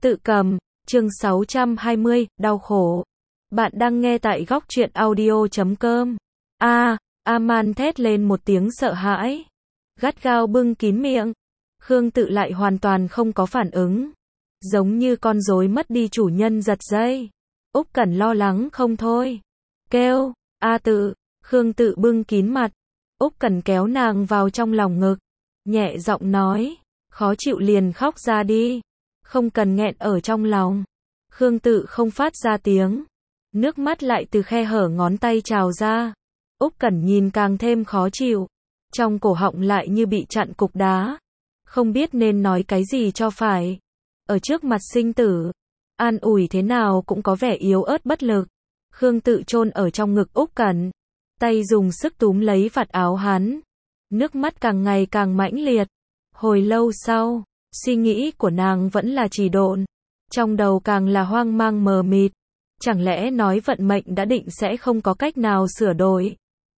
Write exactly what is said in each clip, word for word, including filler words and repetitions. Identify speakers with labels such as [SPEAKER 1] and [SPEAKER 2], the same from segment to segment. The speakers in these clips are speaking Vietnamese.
[SPEAKER 1] Tự cầm, chương sáu trăm hai mươi, đau khổ. Bạn đang nghe tại góc truyện audio chấm com. A, Aman thét lên một tiếng sợ hãi. Gắt gao bưng kín miệng. Khương Tự lại hoàn toàn không có phản ứng. Giống như con rối mất đi chủ nhân giật dây. Úc Cẩn lo lắng không thôi. Kêu, A Tự, Khương Tự bưng kín mặt. Úc Cẩn kéo nàng vào trong lòng ngực. Nhẹ giọng nói, khó chịu liền khóc ra đi. Không cần nghẹn ở trong lòng. Khương Tự không phát ra tiếng. Nước mắt lại từ khe hở ngón tay trào ra. Úc Cẩn nhìn càng thêm khó chịu. Trong cổ họng lại như bị chặn cục đá. Không biết nên nói cái gì cho phải. Ở trước mặt sinh tử, an ủi thế nào cũng có vẻ yếu ớt bất lực. Khương Tự chôn ở trong ngực Úc Cẩn. Tay dùng sức túm lấy vạt áo hắn. Nước mắt càng ngày càng mãnh liệt. Hồi lâu sau, suy nghĩ của nàng vẫn là trì độn. Trong đầu càng là hoang mang mờ mịt. Chẳng lẽ nói vận mệnh đã định sẽ không có cách nào sửa đổi?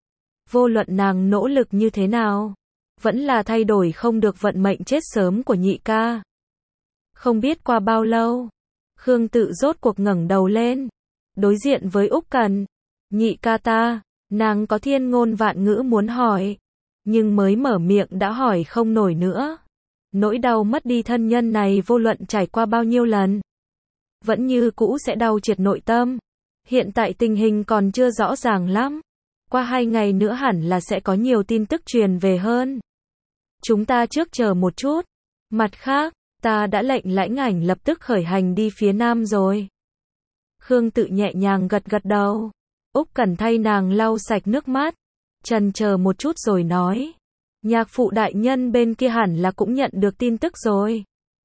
[SPEAKER 1] Vô luận nàng nỗ lực như thế nào, vẫn là thay đổi không được vận mệnh chết sớm của nhị ca. Không biết qua bao lâu, Khương Tự rốt cuộc ngẩng đầu lên, đối diện với Úc Cẩn. Nhị ca ta, nàng có thiên ngôn vạn ngữ muốn hỏi, nhưng mới mở miệng đã hỏi không nổi nữa. Nỗi đau mất đi thân nhân này vô luận trải qua bao nhiêu lần, vẫn như cũ sẽ đau triệt nội tâm. Hiện tại tình hình còn chưa rõ ràng lắm. Qua hai ngày nữa hẳn là sẽ có nhiều tin tức truyền về hơn. Chúng ta trước chờ một chút. Mặt khác, ta đã lệnh lãnh ảnh lập tức khởi hành đi phía nam rồi. Khương Tự nhẹ nhàng gật gật đầu. Úc Cẩn thay nàng lau sạch nước mắt. Chần chờ một chút rồi nói. Nhạc phụ đại nhân bên kia hẳn là cũng nhận được tin tức rồi.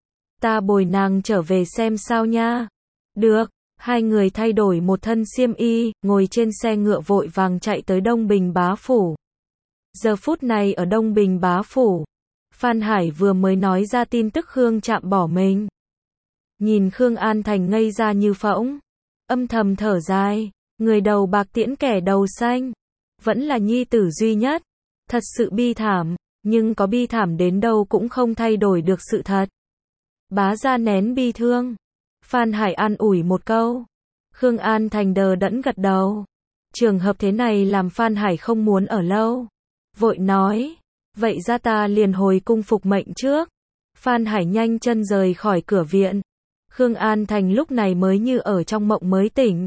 [SPEAKER 1] Ta bồi nàng trở về xem sao nha. Được, hai người thay đổi một thân xiêm y, ngồi trên xe ngựa vội vàng chạy tới Đông Bình Bá Phủ. Giờ phút này ở Đông Bình Bá Phủ, Phan Hải vừa mới nói ra tin tức Khương Trạm bỏ mình. Nhìn Khương An Thành ngây ra như phỗng, âm thầm thở dài, người đầu bạc tiễn kẻ đầu xanh, vẫn là nhi tử duy nhất. Thật sự bi thảm, nhưng có bi thảm đến đâu cũng không thay đổi được sự thật. Bá gia nén bi thương. Phan Hải an ủi một câu. Khương An Thành đờ đẫn gật đầu. Trường hợp thế này làm Phan Hải không muốn ở lâu. Vội nói, vậy ra ta liền hồi cung phục mệnh trước. Phan Hải nhanh chân rời khỏi cửa viện. Khương An Thành lúc này mới như ở trong mộng mới tỉnh.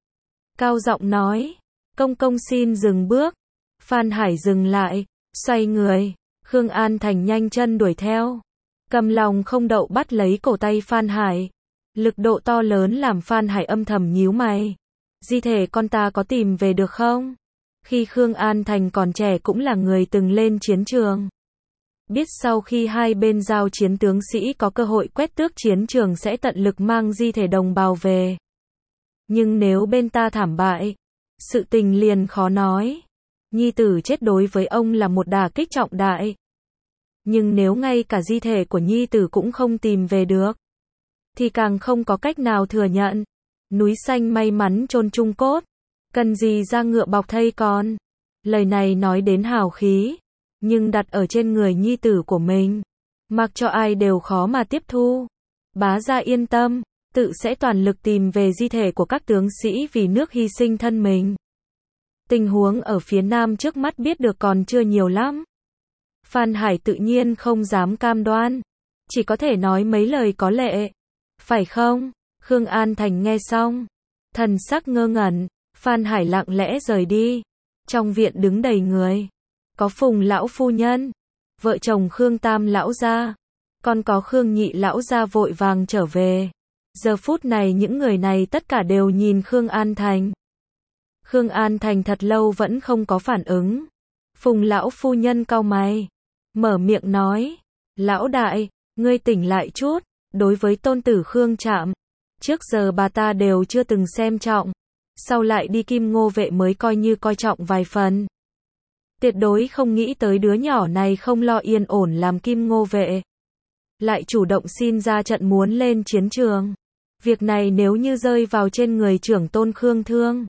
[SPEAKER 1] Cao giọng nói, công công xin dừng bước. Phan Hải dừng lại, xoay người. Khương An Thành nhanh chân đuổi theo. Cầm lòng không đậu bắt lấy cổ tay Phan Hải. Lực độ to lớn làm Phan Hải âm thầm nhíu mày. Di thể con ta có tìm về được không? Khi Khương An Thành còn trẻ cũng là người từng lên chiến trường. Biết sau khi hai bên giao chiến tướng sĩ có cơ hội quét tước chiến trường sẽ tận lực mang di thể đồng bào về. Nhưng nếu bên ta thảm bại, sự tình liền khó nói. Nhi tử chết đối với ông là một đả kích trọng đại. Nhưng nếu ngay cả di thể của nhi tử cũng không tìm về được, thì càng không có cách nào thừa nhận. Núi xanh may mắn chôn chung cốt, cần gì ra ngựa bọc thây con. Lời này nói đến hào khí, nhưng đặt ở trên người nhi tử của mình, mặc cho ai đều khó mà tiếp thu. Bá gia yên tâm, tự sẽ toàn lực tìm về di thể của các tướng sĩ vì nước hy sinh thân mình. Tình huống ở phía nam trước mắt biết được còn chưa nhiều lắm. Phan Hải tự nhiên không dám cam đoan, chỉ có thể nói mấy lời có lệ. Phải không? Khương An Thành nghe xong, thần sắc ngơ ngẩn. Phan Hải lặng lẽ rời đi. Trong viện đứng đầy người. Có Phùng lão phu nhân, vợ chồng Khương Tam lão gia, còn có Khương Nhị lão gia vội vàng trở về. Giờ phút này những người này tất cả đều nhìn Khương An Thành. Khương An Thành thật lâu vẫn không có phản ứng. Phùng lão phu nhân cau mày, mở miệng nói, lão đại, ngươi tỉnh lại chút. Đối với tôn tử Khương Trạm, trước giờ bà ta đều chưa từng xem trọng, sau lại đi Kim Ngô vệ mới coi như coi trọng vài phần. Tuyệt đối không nghĩ tới đứa nhỏ này không lo yên ổn làm Kim Ngô vệ, lại chủ động xin ra trận muốn lên chiến trường. Việc này nếu như rơi vào trên người trưởng tôn Khương Thương,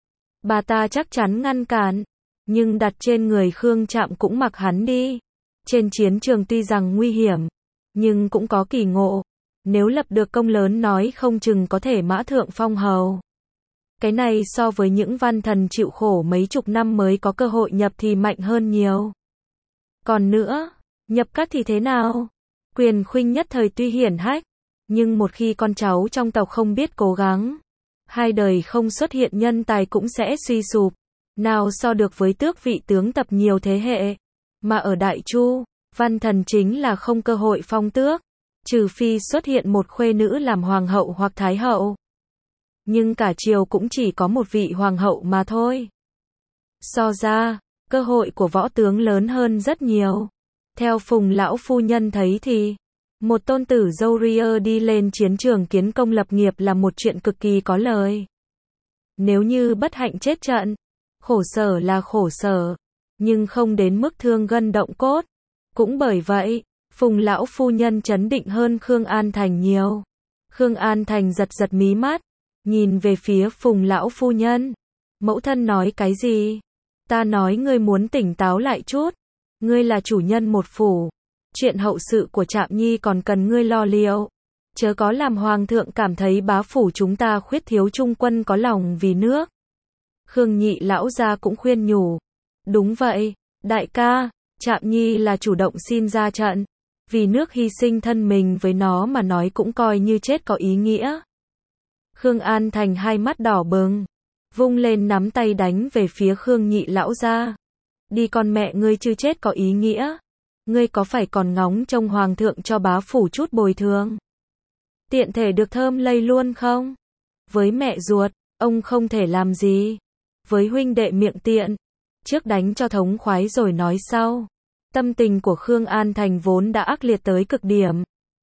[SPEAKER 1] bà ta chắc chắn ngăn cản, nhưng đặt trên người Khương Trạm cũng mặc hắn đi. Trên chiến trường tuy rằng nguy hiểm, nhưng cũng có kỳ ngộ. Nếu lập được công lớn nói không chừng có thể mã thượng phong hầu. Cái này so với những văn thần chịu khổ mấy chục năm mới có cơ hội nhập thì mạnh hơn nhiều. Còn nữa, nhập các thì thế nào? Quyền khuynh nhất thời tuy hiển hách, nhưng một khi con cháu trong tộc không biết cố gắng, hai đời không xuất hiện nhân tài cũng sẽ suy sụp. Nào so được với tước vị tướng tập nhiều thế hệ. Mà ở Đại Chu, văn thần chính là không cơ hội phong tước, trừ phi xuất hiện một khuê nữ làm hoàng hậu hoặc thái hậu. Nhưng cả triều cũng chỉ có một vị hoàng hậu mà thôi. So ra, cơ hội của võ tướng lớn hơn rất nhiều. Theo Phùng lão phu nhân thấy thì, một tôn tử dâu ria đi lên chiến trường kiến công lập nghiệp là một chuyện cực kỳ có lời. Nếu như bất hạnh chết trận, khổ sở là khổ sở, nhưng không đến mức thương gân động cốt. Cũng bởi vậy, Phùng lão phu nhân trấn định hơn Khương An Thành nhiều. Khương An Thành giật giật mí mắt, nhìn về phía Phùng lão phu nhân. Mẫu thân nói cái gì? Ta nói ngươi muốn tỉnh táo lại chút. Ngươi là chủ nhân một phủ. Chuyện hậu sự của Trạm Nhi còn cần ngươi lo liệu. Chớ có làm hoàng thượng cảm thấy bá phủ chúng ta khuyết thiếu trung quân có lòng vì nước. Khương nhị lão gia cũng khuyên nhủ. Đúng vậy, đại ca, Trạm Nhi là chủ động xin ra trận. Vì nước hy sinh thân mình với nó mà nói cũng coi như chết có ý nghĩa. Khương An Thành hai mắt đỏ bừng, vung lên nắm tay đánh về phía Khương nhị lão gia. Đi con mẹ ngươi chứ chết có ý nghĩa. Ngươi có phải còn ngóng trông hoàng thượng cho bá phủ chút bồi thường? Tiện thể được thơm lây luôn không? Với mẹ ruột, ông không thể làm gì. Với huynh đệ miệng tiện, trước đánh cho thống khoái rồi nói sau. Tâm tình của Khương An Thành vốn đã ác liệt tới cực điểm.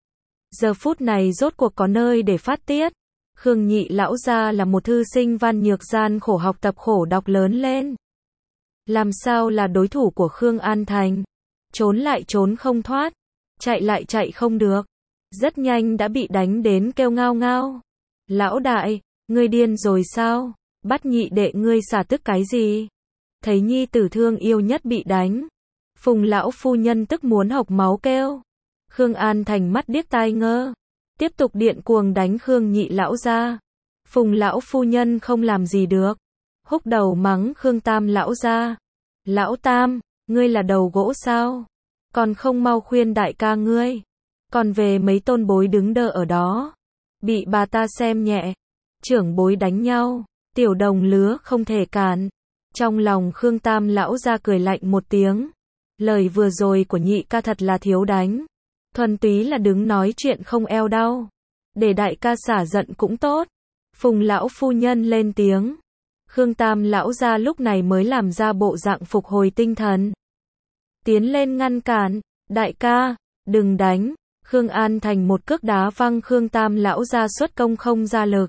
[SPEAKER 1] Giờ phút này rốt cuộc có nơi để phát tiết. Khương nhị lão gia là một thư sinh văn nhược gian khổ học tập khổ đọc lớn lên. Làm sao là đối thủ của Khương An Thành? Trốn lại trốn không thoát, chạy lại chạy không được. Rất nhanh đã bị đánh đến kêu ngao ngao. Lão đại, ngươi điên rồi sao? Bắt nhị đệ ngươi xả tức cái gì? Thấy nhi tử thương yêu nhất bị đánh. Phùng lão phu nhân tức muốn hộc máu kêu. Khương An Thành mắt điếc tai ngơ. Tiếp tục điện cuồng đánh Khương nhị lão ra. Phùng lão phu nhân không làm gì được. Húc đầu mắng Khương tam lão ra. Lão tam, ngươi là đầu gỗ sao? Còn không mau khuyên đại ca ngươi. Còn về mấy tôn bối đứng đơ ở đó. Bị bà ta xem nhẹ. Trưởng bối đánh nhau. Tiểu đồng lứa không thể cản. Trong lòng Khương tam lão ra cười lạnh một tiếng. Lời vừa rồi của nhị ca thật là thiếu đánh. Thuần túy là đứng nói chuyện không eo đau. Để đại ca xả giận cũng tốt. Phùng lão phu nhân lên tiếng. Khương tam lão ra lúc này mới làm ra bộ dạng phục hồi tinh thần. Tiến lên ngăn cản. Đại ca, đừng đánh. Khương An Thành một cước đá văng Khương tam lão ra xuất công không ra lực.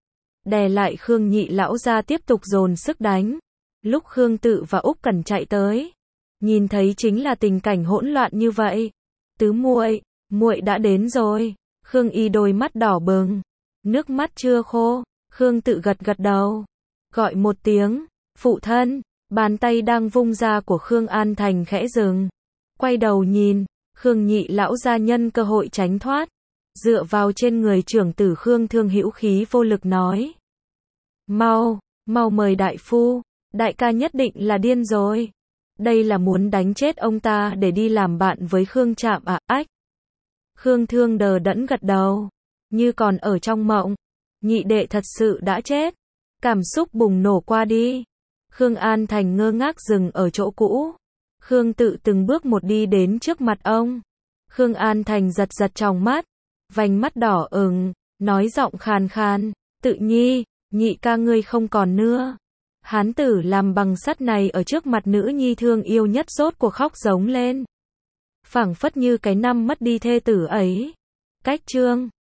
[SPEAKER 1] Đè lại Khương nhị lão ra tiếp tục dồn sức đánh. Lúc Khương Tự và Úc Cẩn chạy tới, nhìn thấy chính là tình cảnh hỗn loạn như vậy. Tứ muội, muội đã đến rồi. Khương Y đôi mắt đỏ bừng, nước mắt chưa khô. Khương Tự gật gật đầu, gọi một tiếng, phụ thân. Bàn tay đang vung ra của Khương An Thành khẽ dừng, quay đầu nhìn. Khương nhị lão gia nhân cơ hội tránh thoát, dựa vào trên người trưởng tử Khương Thương hữu khí vô lực nói: Mau, mau mời đại phu. Đại ca nhất định là điên rồi. Đây là muốn đánh chết ông ta để đi làm bạn với Khương Trạm à? Ách. Khương Thương đờ đẫn gật đầu, như còn ở trong mộng. Nhị đệ thật sự đã chết. Cảm xúc bùng nổ qua đi. Khương An Thành ngơ ngác dừng ở chỗ cũ. Khương Tự từng bước một đi đến trước mặt ông. Khương An Thành giật giật tròng mắt, vành mắt đỏ ửng, nói giọng khàn khàn: Tự nhi, nhị ca ngươi không còn nữa. Hán tử làm bằng sắt này ở trước mặt nữ nhi thương yêu nhất rốt cuộc khóc giống lên. Phảng phất như cái năm mất đi thê tử ấy. Cách chương